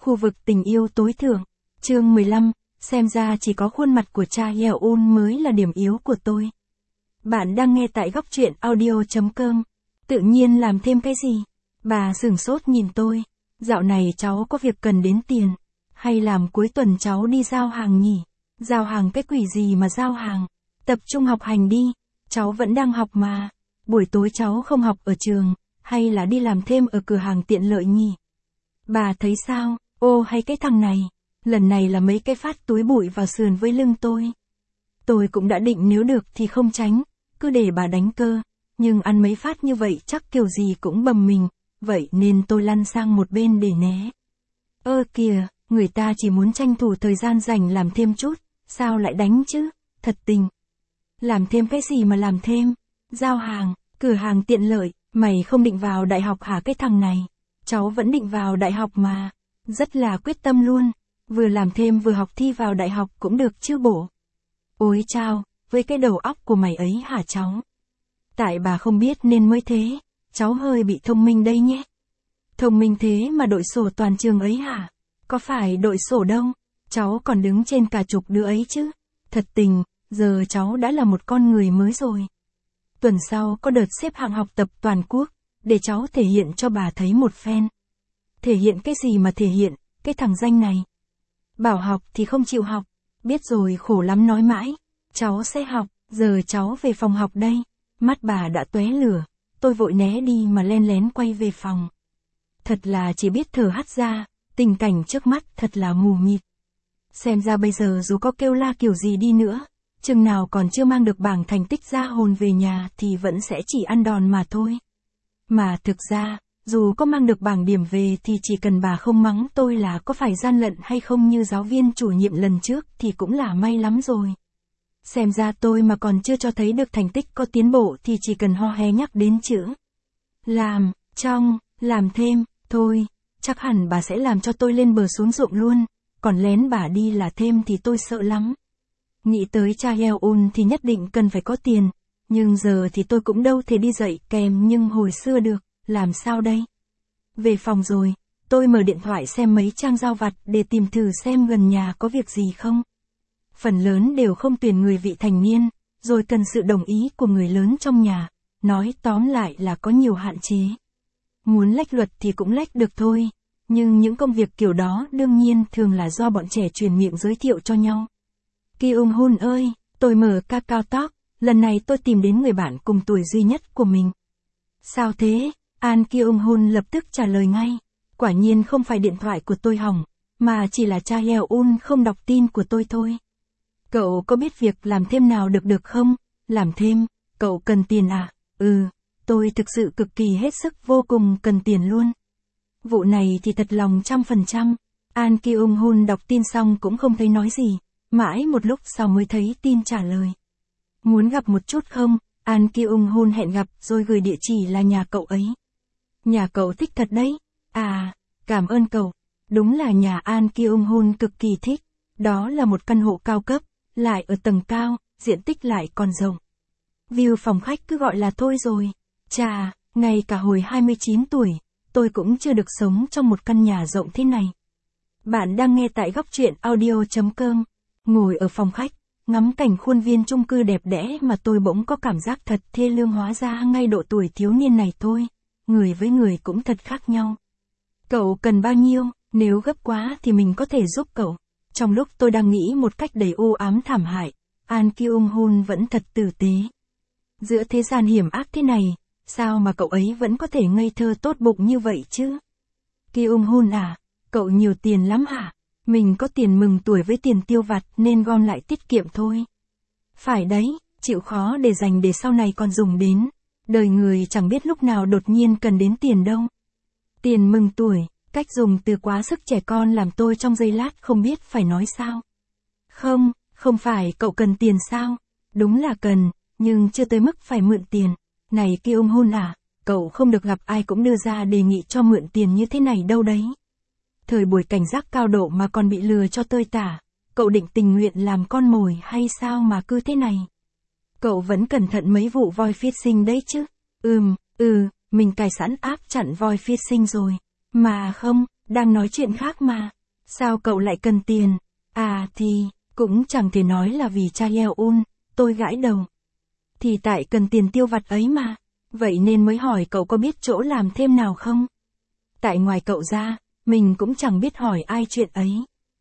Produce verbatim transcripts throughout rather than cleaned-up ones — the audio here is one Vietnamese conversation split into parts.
Khu vực tình yêu tối thượng. Chương mười lăm, xem ra chỉ có khuôn mặt của cha Yeon mới là điểm yếu của tôi. Bạn đang nghe tại góc truyện audio chấm com. Tự nhiên làm thêm cái gì? Bà sửng sốt nhìn tôi. Dạo này cháu có việc cần đến tiền. Hay làm cuối tuần cháu đi giao hàng nhỉ? Giao hàng cái quỷ gì mà giao hàng? Tập trung học hành đi. Cháu vẫn đang học mà. Buổi tối cháu không học ở trường. Hay là đi làm thêm ở cửa hàng tiện lợi nhỉ? Bà thấy sao? Ô hay cái thằng này. Lần này là mấy cái phát túi bụi vào sườn với lưng tôi. Tôi cũng đã định nếu được thì không tránh. Cứ để bà đánh cơ. Nhưng ăn mấy phát như vậy chắc kiểu gì cũng bầm mình. Vậy nên tôi lăn sang một bên để né. Ơ kìa, người ta chỉ muốn tranh thủ thời gian rảnh làm thêm chút. Sao lại đánh chứ? Thật tình. Làm thêm cái gì mà làm thêm? Giao hàng, cửa hàng tiện lợi. Mày không định vào đại học hả cái thằng này? Cháu vẫn định vào đại học mà. Rất là quyết tâm luôn. Vừa làm thêm vừa học thi vào đại học cũng được chứ bộ. Ôi chao, với cái đầu óc của mày ấy hả cháu? Tại bà không biết nên mới thế. Cháu hơi bị thông minh đây nhé. Thông minh thế mà đội sổ toàn trường ấy hả? Có phải đội sổ đâu. Cháu còn đứng trên cả chục đứa ấy chứ. Thật tình, giờ cháu đã là một con người mới rồi. Tuần sau có đợt xếp hạng học tập toàn quốc. Để cháu thể hiện cho bà thấy một phen. Thể hiện cái gì mà thể hiện, cái thằng danh này. Bảo học thì không chịu học. Biết rồi khổ lắm nói mãi. Cháu sẽ học, giờ cháu về phòng học đây. Mắt bà đã tóe lửa. Tôi vội né đi mà len lén quay về phòng. Thật là chỉ biết thở hắt ra. Tình cảnh trước mắt thật là mù mịt. Xem ra bây giờ dù có kêu la kiểu gì đi nữa. Chừng nào còn chưa mang được bảng thành tích ra hồn về nhà thì vẫn sẽ chỉ ăn đòn mà thôi. Mà thực ra, dù có mang được bảng điểm về thì chỉ cần bà không mắng tôi là có phải gian lận hay không như giáo viên chủ nhiệm lần trước thì cũng là may lắm rồi. Xem ra tôi mà còn chưa cho thấy được thành tích có tiến bộ thì chỉ cần ho hé nhắc đến chữ làm, trong, làm thêm, thôi, chắc hẳn bà sẽ làm cho tôi lên bờ xuống ruộng luôn, còn lén bà đi là thêm thì tôi sợ lắm. Nghĩ tới cha Yeon thì nhất định cần phải có tiền, nhưng giờ thì tôi cũng đâu thể đi dạy kèm nhưng hồi xưa được. Làm sao đây? Về phòng rồi, tôi mở điện thoại xem mấy trang giao vặt để tìm thử xem gần nhà có việc gì không. Phần lớn đều không tuyển người vị thành niên, rồi cần sự đồng ý của người lớn trong nhà. Nói tóm lại là có nhiều hạn chế. Muốn lách luật thì cũng lách được thôi, nhưng những công việc kiểu đó đương nhiên thường là do bọn trẻ truyền miệng giới thiệu cho nhau. Kyung Hun ơi, tôi mở Kakao Talk, lần này tôi tìm đến người bạn cùng tuổi duy nhất của mình. Sao thế? An Kyung Hun lập tức trả lời ngay. Quả nhiên không phải điện thoại của tôi hỏng, mà chỉ là cha Yeon không đọc tin của tôi thôi. Cậu có biết việc làm thêm nào được được không? Làm thêm, cậu cần tiền à? Ừ, tôi thực sự cực kỳ hết sức vô cùng cần tiền luôn. Vụ này thì thật lòng trăm phần trăm. An Kyung Hun đọc tin xong cũng không thấy nói gì, mãi một lúc sau mới thấy tin trả lời. Muốn gặp một chút không? An Kyung Hun hẹn gặp rồi gửi địa chỉ là nhà cậu ấy. Nhà cậu thích thật đấy. À, cảm ơn cậu. Đúng là nhà An Kyung Hun cực kỳ thích. Đó là một căn hộ cao cấp, lại ở tầng cao, diện tích lại còn rộng. View phòng khách cứ gọi là thôi rồi. Chà, ngay cả hồi hai mươi chín tuổi, tôi cũng chưa được sống trong một căn nhà rộng thế này. Bạn đang nghe tại góc truyện audio chấm com. Ngồi ở phòng khách, ngắm cảnh khuôn viên chung cư đẹp đẽ mà tôi bỗng có cảm giác thật thê lương, hóa ra ngay độ tuổi thiếu niên này thôi. Người với người cũng thật khác nhau. Cậu cần bao nhiêu, nếu gấp quá thì mình có thể giúp cậu. Trong lúc tôi đang nghĩ một cách đầy u ám thảm hại, An Kyung Hun vẫn thật tử tế. Giữa thế gian hiểm ác thế này, sao mà cậu ấy vẫn có thể ngây thơ tốt bụng như vậy chứ? Kyung Hun à, cậu nhiều tiền lắm hả? Mình có tiền mừng tuổi với tiền tiêu vặt nên gom lại tiết kiệm thôi. Phải đấy, chịu khó để dành để sau này còn dùng đến. Đời người chẳng biết lúc nào đột nhiên cần đến tiền đâu. Tiền mừng tuổi, cách dùng từ quá sức trẻ con làm tôi trong giây lát không biết phải nói sao. Không, không phải cậu cần tiền sao? Đúng là cần, nhưng chưa tới mức phải mượn tiền. Này Kyung Hun à, cậu không được gặp ai cũng đưa ra đề nghị cho mượn tiền như thế này đâu đấy. Thời buổi cảnh giác cao độ mà còn bị lừa cho tơi tả. Cậu định tình nguyện làm con mồi hay sao mà cứ thế này? Cậu vẫn cẩn thận mấy vụ voi phishing đấy chứ? Ừm, ừ, mình cài sẵn app chặn voi phishing rồi. Mà không, đang nói chuyện khác mà. Sao cậu lại cần tiền? À thì, cũng chẳng thể nói là vì cha Yeon, tôi gãi đầu. Thì tại cần tiền tiêu vặt ấy mà, vậy nên mới hỏi cậu có biết chỗ làm thêm nào không? Tại ngoài cậu ra, mình cũng chẳng biết hỏi ai chuyện ấy.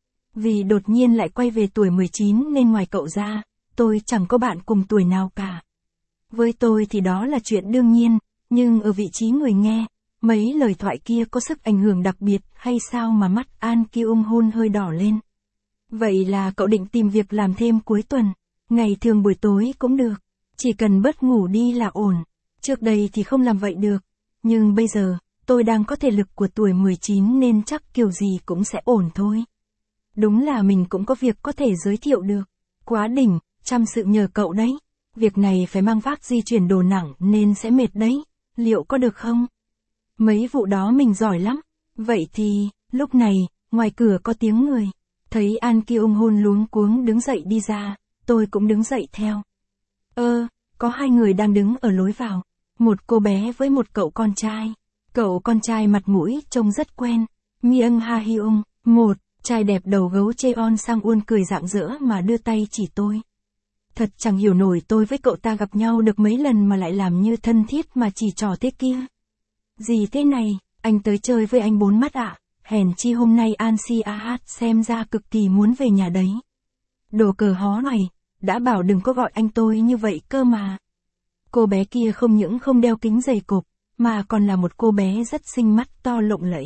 Vì đột nhiên lại quay về tuổi mười chín nên ngoài cậu ra, tôi chẳng có bạn cùng tuổi nào cả. Với tôi thì đó là chuyện đương nhiên, nhưng ở vị trí người nghe, mấy lời thoại kia có sức ảnh hưởng đặc biệt hay sao mà mắt An Kyung Hoon hơi đỏ lên. Vậy là cậu định tìm việc làm thêm cuối tuần, ngày thường buổi tối cũng được, chỉ cần bớt ngủ đi là ổn. Trước đây thì không làm vậy được, nhưng bây giờ, tôi đang có thể lực của tuổi mười chín nên chắc kiểu gì cũng sẽ ổn thôi. Đúng là mình cũng có việc có thể giới thiệu được. Quá đỉnh, chăm sự nhờ cậu đấy. Việc này phải mang vác di chuyển đồ nặng nên sẽ mệt đấy. Liệu có được không? Mấy vụ đó mình giỏi lắm. Vậy thì, lúc này, ngoài cửa có tiếng người. Thấy An Kyung Hoon luống cuống đứng dậy đi ra, tôi cũng đứng dậy theo. Ơ, có hai người đang đứng ở lối vào. Một cô bé với một cậu con trai. Cậu con trai mặt mũi trông rất quen. Myung Ha Hyung. Một, trai đẹp đầu gấu Cheon Sang Un cười rạng rỡ mà đưa tay chỉ tôi. Thật chẳng hiểu nổi tôi với cậu ta gặp nhau được mấy lần mà lại làm như thân thiết mà chỉ trò thế kia. Gì thế này, anh tới chơi với anh bốn mắt ạ? À? Hèn chi hôm nay An Si A Hát xem ra cực kỳ muốn về nhà đấy. Đồ cờ hó này, đã bảo đừng có gọi anh tôi như vậy cơ mà. Cô bé kia không những không đeo kính dày cộp, mà còn là một cô bé rất xinh mắt to lộng lẫy.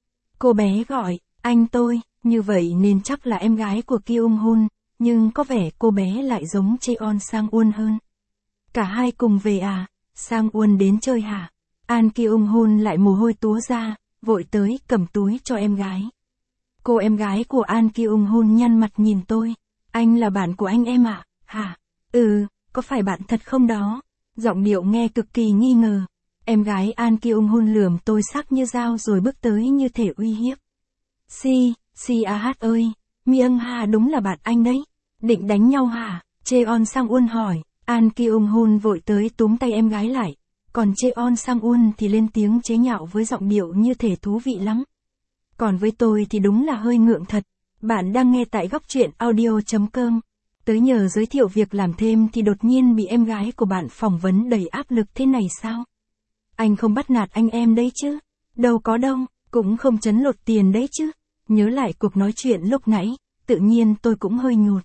Cô bé gọi, anh tôi, như vậy nên chắc là em gái của Kyung Hoon, nhưng có vẻ cô bé lại giống Cheon Sang Un hơn. Cả hai cùng về à? Sang Un đến chơi hả? An Kyung Hoon lại mồ hôi túa ra, vội tới cầm túi cho em gái. Cô em gái của An Kyung Hoon nhăn mặt nhìn tôi. Anh là bạn của anh em à? Hả? Ừ, có phải bạn thật không đó? Giọng điệu nghe cực kỳ nghi ngờ. Em gái An Kyung Hoon lườm tôi sắc như dao rồi bước tới như thể uy hiếp. Si, Si A Hát ơi, Myung Ha đúng là bạn anh đấy. Định đánh nhau hả? Cheon Sang Un hỏi. An Kyung Hoon vội tới túm tay em gái lại. Còn Cheon Sang Un thì lên tiếng chế nhạo với giọng điệu như thể thú vị lắm. Còn với tôi thì đúng là hơi ngượng thật. Bạn đang nghe tại góc truyện audio.com. Tới nhờ giới thiệu việc làm thêm thì đột nhiên bị em gái của bạn phỏng vấn đầy áp lực thế này sao? Anh không bắt nạt anh em đấy chứ? Đâu có đâu, cũng không trấn lột tiền đấy chứ. Nhớ lại cuộc nói chuyện lúc nãy, tự nhiên tôi cũng hơi nhột.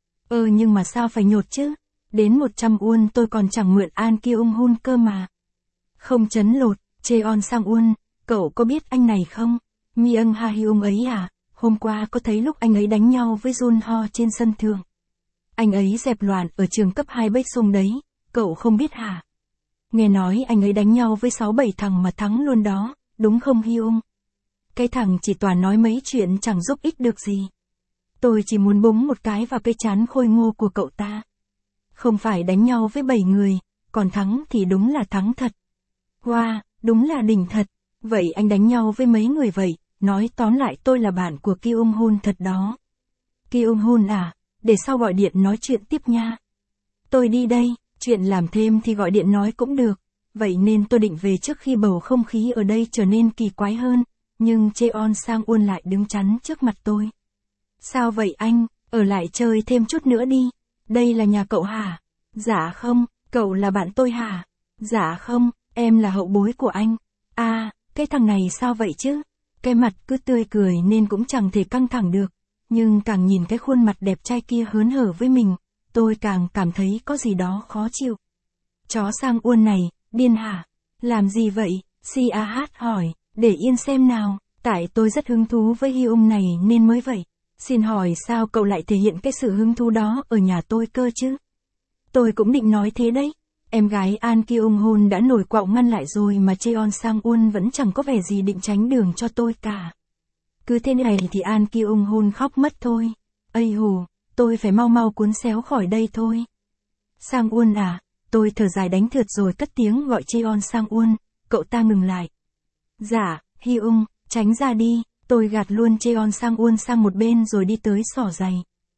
Ờ nhưng mà sao phải nhột chứ? Đến một trăm won tôi còn chẳng mượn An Kyung Hoon cơ mà. Không trấn lột, Cheon Sang Un, cậu có biết anh này không? Myung Ha Hyung ấy à? Hôm qua có thấy lúc anh ấy đánh nhau với Jun Ho trên sân thượng. Anh ấy dẹp loạn ở trường cấp hai Bách Sung đấy, cậu không biết hả? Nghe nói anh ấy đánh nhau với sáu bảy thằng mà thắng luôn đó, đúng không Hyung? Cái thằng chỉ toàn nói mấy chuyện chẳng giúp ích được gì. Tôi chỉ muốn búng một cái vào cái trán khôi ngô của cậu ta. Không phải đánh nhau với bảy người, còn thắng thì đúng là thắng thật. Wow, đúng là đỉnh thật. Vậy anh đánh nhau với mấy người vậy? Nói tóm lại tôi là bạn của Kyung Hoon thật đó. Kyung Hoon à, để sau gọi điện nói chuyện tiếp nha. Tôi đi đây, chuyện làm thêm thì gọi điện nói cũng được. Vậy nên tôi định về trước khi bầu không khí ở đây trở nên kỳ quái hơn. Nhưng Cheon Sang Un lại đứng chắn trước mặt tôi. Sao vậy anh, ở lại chơi thêm chút nữa đi. Đây là nhà cậu hả? Dạ không, cậu là bạn tôi hả? Dạ không, em là hậu bối của anh. À, cái thằng này sao vậy chứ? Cái mặt cứ tươi cười nên cũng chẳng thể căng thẳng được. Nhưng càng nhìn cái khuôn mặt đẹp trai kia hớn hở với mình, tôi càng cảm thấy có gì đó khó chịu. Chó Sang Un này, điên hả? Làm gì vậy? Si A Hát hỏi, để yên xem nào, tại tôi rất hứng thú với Hyung này nên mới vậy. Xin hỏi sao cậu lại thể hiện cái sự hứng thú đó ở nhà tôi cơ chứ? Tôi cũng định nói thế đấy. Em gái An Kyung Hoon đã nổi quạo ngăn lại rồi mà Cheon Sang Un vẫn chẳng có vẻ gì định tránh đường cho tôi cả. Cứ thế này thì An Kyung Hoon khóc mất thôi. Ây hù, tôi phải mau mau cuốn xéo khỏi đây thôi. Sang Un à, tôi thở dài đánh thượt rồi cất tiếng gọi Cheon Sang Un, cậu ta ngừng lại. Dạ, Hyung, tránh ra đi, tôi gạt luôn Cheon Sang Un sang một bên rồi đi tới xỏ giày.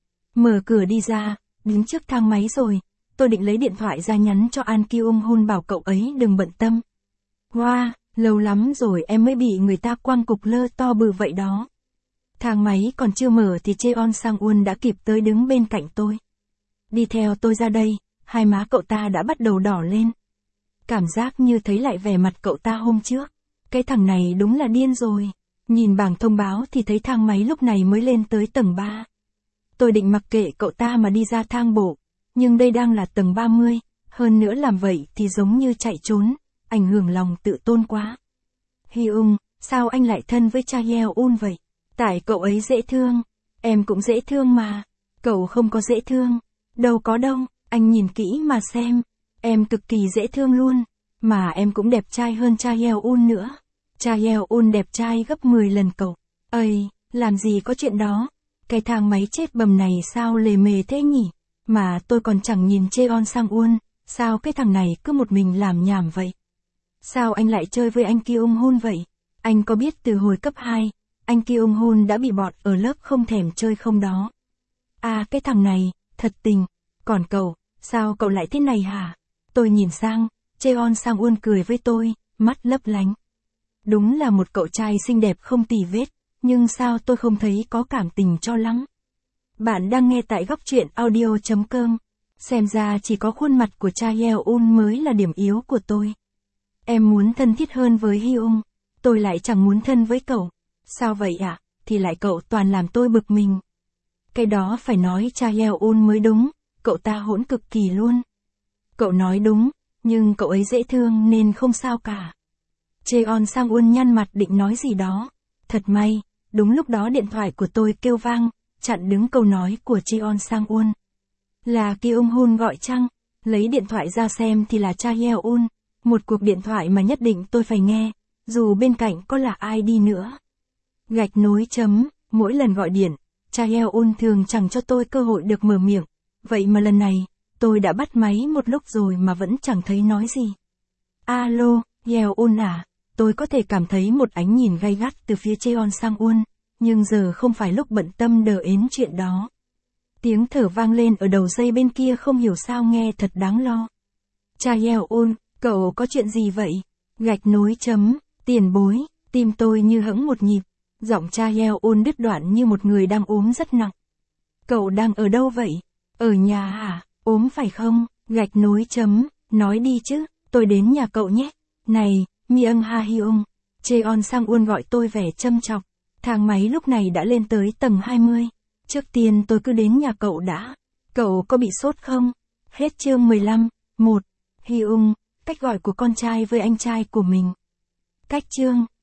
Mở cửa đi ra, đứng trước thang máy rồi, tôi định lấy điện thoại ra nhắn cho An Kyung Hoon bảo cậu ấy đừng bận tâm. Wow, lâu lắm rồi em mới bị người ta quăng cục lơ to bự vậy đó. Thang máy còn chưa mở thì Cheon Sang-un đã kịp tới đứng bên cạnh tôi. Đi theo tôi ra đây, hai má cậu ta đã bắt đầu đỏ lên. Cảm giác như thấy lại vẻ mặt cậu ta hôm trước. Cái thằng này đúng là điên rồi. Nhìn bảng thông báo thì thấy thang máy lúc này mới lên tới tầng ba. Tôi định mặc kệ cậu ta mà đi ra thang bộ, nhưng đây đang là tầng ba mươi, hơn nữa làm vậy thì giống như chạy trốn, ảnh hưởng lòng tự tôn quá. Hyung, sao anh lại thân với Cha Yeon vậy? Tại cậu ấy dễ thương, em cũng dễ thương mà. Cậu không có dễ thương, đâu có đâu, anh nhìn kỹ mà xem, em cực kỳ dễ thương luôn, mà em cũng đẹp trai hơn Cha Yeon nữa. Cha Yeon đẹp trai gấp mười lần cậu. Ây, làm gì có chuyện đó. Cái thang máy chết bầm này sao lề mề thế nhỉ? Mà tôi còn chẳng nhìn Cheon Sang-un, sao cái thằng này cứ một mình làm nhảm vậy? Sao anh lại chơi với anh Kyung Hoon vậy? Anh có biết từ hồi cấp hai, anh Kyung Hoon đã bị bọt ở lớp không thèm chơi không đó? À cái thằng này, thật tình. Còn cậu, sao cậu lại thế này hả? Tôi nhìn sang, Cheon Sang-un cười với tôi, mắt lấp lánh. Đúng là một cậu trai xinh đẹp không tì vết, nhưng sao tôi không thấy có cảm tình cho lắm. Bạn đang nghe tại góc truyện audio chấm com. Xem ra chỉ có khuôn mặt của Cha Yeon mới là điểm yếu của tôi. Em muốn thân thiết hơn với Hyung, tôi lại chẳng muốn thân với cậu. Sao vậy ạ? À? Thì lại cậu toàn làm tôi bực mình. Cái đó phải nói Cha Yeon mới đúng, cậu ta hỗn cực kỳ luôn. Cậu nói đúng, nhưng cậu ấy dễ thương nên không sao cả. Cheon Sang-un nhăn mặt định nói gì đó. Thật may, đúng lúc đó điện thoại của tôi kêu vang, chặn đứng câu nói của Cheon Sang-un. Là Kyung Hoon gọi chăng? Lấy điện thoại ra xem thì là Cha Yeon, một cuộc điện thoại mà nhất định tôi phải nghe, dù bên cạnh có là ai đi nữa. Gạch nối chấm, mỗi lần gọi điện, Cha Yeon thường chẳng cho tôi cơ hội được mở miệng, vậy mà lần này, tôi đã bắt máy một lúc rồi mà vẫn chẳng thấy nói gì. Alo, Yeon à, tôi có thể cảm thấy một ánh nhìn gay gắt từ phía Cheon Sang-un, nhưng giờ không phải lúc bận tâm đờ ến chuyện đó. Tiếng thở vang lên ở đầu dây bên kia không hiểu sao nghe thật đáng lo. Cha Yeon, cậu có chuyện gì vậy? Gạch nối chấm, tiền bối, tim tôi như hững một nhịp, giọng Cha Yeon đứt đoạn như một người đang ốm rất nặng. Cậu đang ở đâu vậy? Ở nhà hả? Ốm phải không? Gạch nối chấm, nói đi chứ, tôi đến nhà cậu nhé. Này, Myung Ha Hyung, Cheon Sang-un gọi tôi vẻ châm chọc. Thang máy lúc này đã lên tới tầng hai mươi. Trước tiên tôi cứ đến nhà cậu đã. Cậu có bị sốt không? Hết chương mười lăm. một. Hyung, cách gọi của con trai với anh trai của mình. Cách chương.